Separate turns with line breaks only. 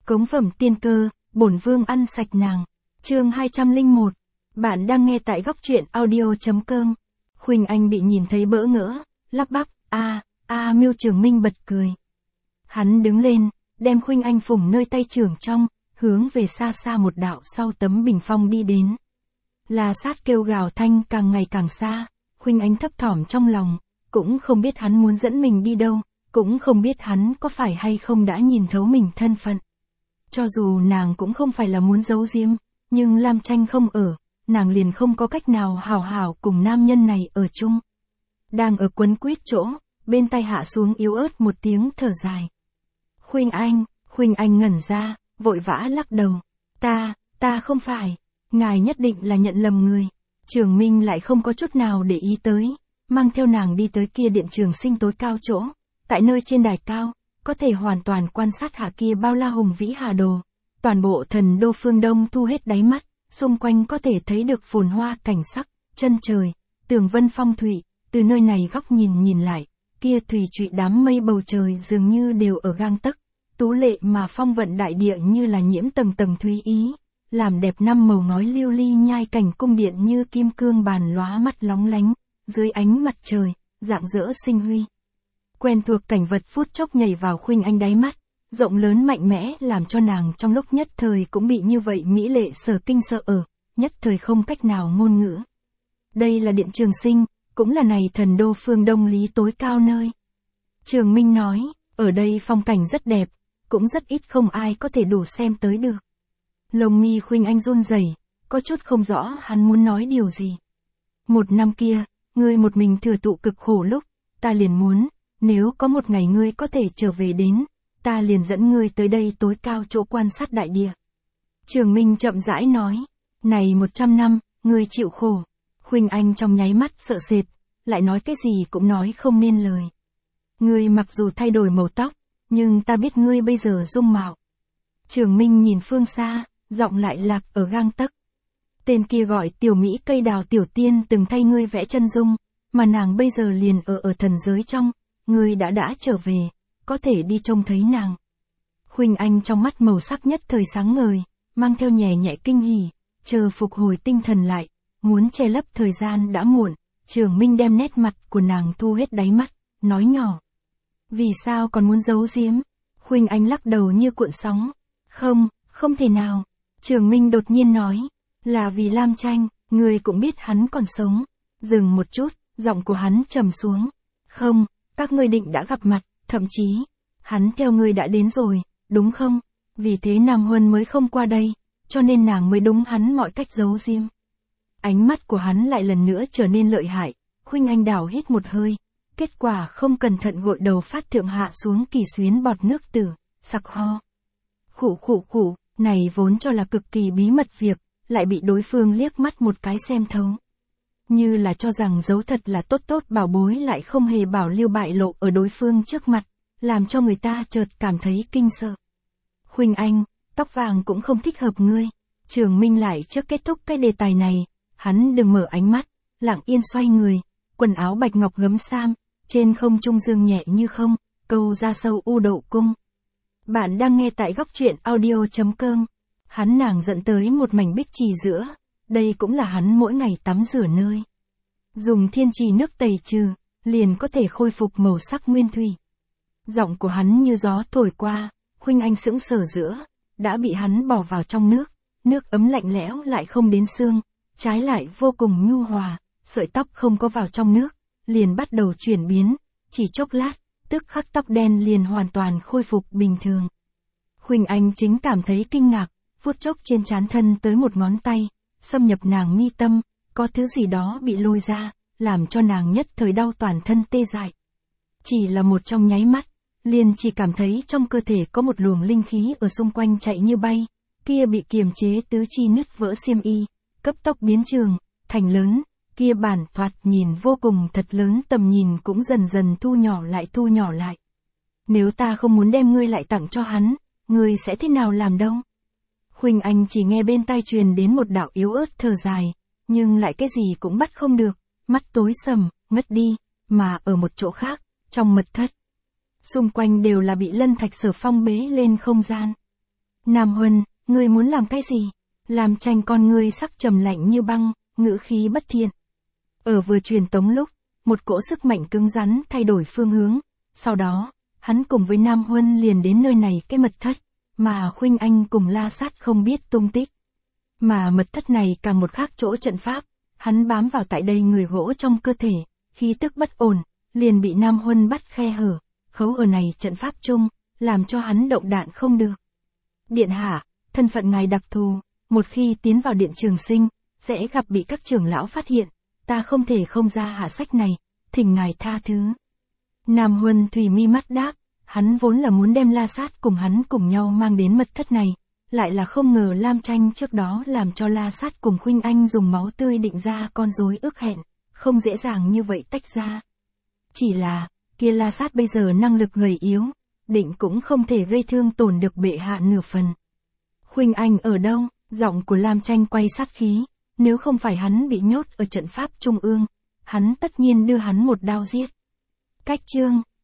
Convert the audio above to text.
Cống phẩm tiên cơ, bổn vương ăn sạch nàng. Chương 201. Bạn đang nghe tại góc truyện audio.com. Khuynh Anh bị nhìn thấy bỡ ngỡ, lắp bắp, Miêu Trường Minh bật cười. Hắn đứng lên, đem Khuynh Anh phủng nơi tay trưởng trong, hướng về xa xa một đạo sau tấm bình phong đi đến. La Sát kêu gào thanh càng ngày càng xa, Khuynh Anh thấp thỏm trong lòng, cũng không biết hắn muốn dẫn mình đi đâu, cũng không biết hắn có phải hay không đã nhìn thấu mình thân phận. Cho dù nàng cũng không phải là muốn giấu giếm, nhưng Lam Tranh không ở, nàng liền không có cách nào hảo hảo cùng nam nhân này ở chung. Đang ở quấn quýt chỗ, bên tai hạ xuống yếu ớt một tiếng thở dài. Khuynh Anh ngẩn ra, vội vã lắc đầu. Ta không phải, ngài nhất định là nhận lầm người. Trường Minh lại không có chút nào để ý tới, mang theo nàng đi tới kia điện trường sinh tối cao chỗ, tại nơi trên đài cao, có thể hoàn toàn quan sát hạ kia bao la hùng vĩ hà đồ. Toàn bộ thần đô phương Đông thu hết đáy mắt, xung quanh có thể thấy được phồn hoa cảnh sắc, chân trời, tường vân phong thủy, từ nơi này góc nhìn lại, kia thủy trụy đám mây bầu trời dường như đều ở gang tấc, tú lệ mà phong vận đại địa như là nhiễm tầng tầng thúy ý, làm đẹp năm màu ngói lưu ly nhai cảnh cung điện như kim cương bàn lóa mắt lóng lánh, dưới ánh mặt trời, rạng rỡ sinh huy. Quen thuộc cảnh vật phút chốc nhảy vào Khuynh Anh đáy mắt, rộng lớn mạnh mẽ làm cho nàng trong lúc nhất thời cũng bị như vậy mỹ lệ sở kinh sợ ở, nhất thời không cách nào ngôn ngữ. Đây là điện trường sinh, cũng là này thần đô phương Đông lý tối cao nơi. Trường Minh nói, ở đây phong cảnh rất đẹp, cũng rất ít không ai có thể đủ xem tới được. Lông mi Khuynh Anh run rẩy, có chút không rõ hắn muốn nói điều gì. Một năm kia, ngươi một mình thừa thụ cực khổ lúc, ta liền muốn, nếu có một ngày ngươi có thể trở về đến, ta liền dẫn ngươi tới đây tối cao chỗ quan sát đại địa. Trường Minh chậm rãi nói, này 100 năm, ngươi chịu khổ. Khuynh Anh trong nháy mắt sợ sệt, lại nói cái gì cũng nói không nên lời. Ngươi mặc dù thay đổi màu tóc, nhưng ta biết ngươi bây giờ dung mạo. Trường Minh nhìn phương xa, giọng lại lạc ở gang tấc. Tên kia gọi tiểu Mỹ cây đào tiểu tiên từng thay ngươi vẽ chân dung, mà nàng bây giờ liền ở thần giới trong, ngươi đã trở về, có thể đi trông thấy nàng. Khuynh Anh trong mắt màu sắc nhất thời sáng ngời, mang theo nhẹ nhẹ kinh hỉ, chờ phục hồi tinh thần lại, muốn che lấp thời gian đã muộn. Trường Minh đem nét mặt của nàng thu hết đáy mắt, nói nhỏ. Vì sao còn muốn giấu giếm? Khuynh Anh lắc đầu như cuộn sóng. Không thể nào. Trường Minh đột nhiên nói, là vì Lam Tranh, ngươi cũng biết hắn còn sống. Dừng một chút, giọng của hắn trầm xuống. Không, các ngươi định đã gặp mặt, thậm chí, hắn theo ngươi đã đến rồi, đúng không? Vì thế Nam Huân mới không qua đây, cho nên nàng mới đúng hắn mọi cách giấu giếm. Ánh mắt của hắn lại lần nữa trở nên lợi hại, Khuynh Anh đảo hít một hơi, kết quả không cẩn thận gội đầu phát thượng hạ xuống kỳ xuyến bọt nước tử, sặc ho. Khụ, này vốn cho là cực kỳ bí mật việc, lại bị đối phương liếc mắt một cái xem thấu. Như là cho rằng giấu thật là tốt bảo bối lại không hề bảo lưu bại lộ ở đối phương trước mặt, làm cho người ta chợt cảm thấy kinh sợ. Khuynh Anh, tóc vàng cũng không thích hợp ngươi. Trường Minh lại trước kết thúc cái đề tài này, hắn đừng mở ánh mắt, lặng yên xoay người, quần áo bạch ngọc gấm sam, trên không trung dương nhẹ như không, câu ra sâu u đậu cung. Bạn đang nghe tại góc truyện audio.com. Hắn nàng dẫn tới một mảnh bích trì giữa, đây cũng là hắn mỗi ngày tắm rửa nơi. Dùng thiên trì nước tẩy trừ, liền có thể khôi phục màu sắc nguyên thủy. Giọng của hắn như gió thổi qua, Khuynh Anh sững sờ giữa, đã bị hắn bỏ vào trong nước ấm lạnh lẽo lại không đến xương, trái lại vô cùng nhu hòa, sợi tóc không có vào trong nước, liền bắt đầu chuyển biến, chỉ chốc lát, tức khắc tóc đen liền hoàn toàn khôi phục bình thường. Khuynh Anh chính cảm thấy kinh ngạc, vuốt chốc trên trán thân tới một ngón tay, xâm nhập nàng mi tâm, có thứ gì đó bị lôi ra, làm cho nàng nhất thời đau toàn thân tê dại. Chỉ là một trong nháy mắt, liền chỉ cảm thấy trong cơ thể có một luồng linh khí ở xung quanh chạy như bay, kia bị kiềm chế tứ chi nứt vỡ xiêm y, cấp tốc biến trường, thành lớn, kia bản thoạt nhìn vô cùng thật lớn tầm nhìn cũng dần dần thu nhỏ lại. Nếu ta không muốn đem ngươi lại tặng cho hắn, ngươi sẽ thế nào làm đâu? Khuynh Anh chỉ nghe bên tai truyền đến một đạo yếu ớt thở dài, nhưng lại cái gì cũng bắt không được, mắt tối sầm, ngất đi, mà ở một chỗ khác, trong mật thất. Xung quanh đều là bị lân thạch sở phong bế lên không gian. Nam Huân, ngươi muốn làm cái gì? Lam Tranh con ngươi sắc trầm lạnh như băng, ngữ khí bất thiện. Ở vừa truyền tống lúc, một cỗ sức mạnh cứng rắn thay đổi phương hướng, sau đó, hắn cùng với Nam Huân liền đến nơi này cái mật thất, mà Khuynh Anh cùng La Sát không biết tung tích. Mà mật thất này càng một khác chỗ trận pháp, hắn bám vào tại đây người gỗ trong cơ thể, khí tức bất ổn, liền bị Nam Huân bắt khe hở, khấu ở này trận pháp chung, làm cho hắn động đạn không được. Điện hạ, thân phận ngài đặc thù, một khi tiến vào điện Trường Sinh, sẽ gặp bị các trưởng lão phát hiện, ta không thể không ra hạ sách này, thỉnh ngài tha thứ. Nam Huân thủy mi mắt đáp, hắn vốn là muốn đem La Sát cùng hắn cùng nhau mang đến mật thất này, lại là không ngờ Lam Tranh trước đó làm cho La Sát cùng Khuynh Anh dùng máu tươi định ra con rối ước hẹn, không dễ dàng như vậy tách ra. Chỉ là, kia La Sát bây giờ năng lực gầy yếu, định cũng không thể gây thương tổn được bệ hạ nửa phần. Khuynh Anh ở đâu? Giọng của Lam Tranh quay sát khí, nếu không phải hắn bị nhốt ở trận pháp trung ương, hắn tất nhiên đưa hắn một đao giết. Cách chương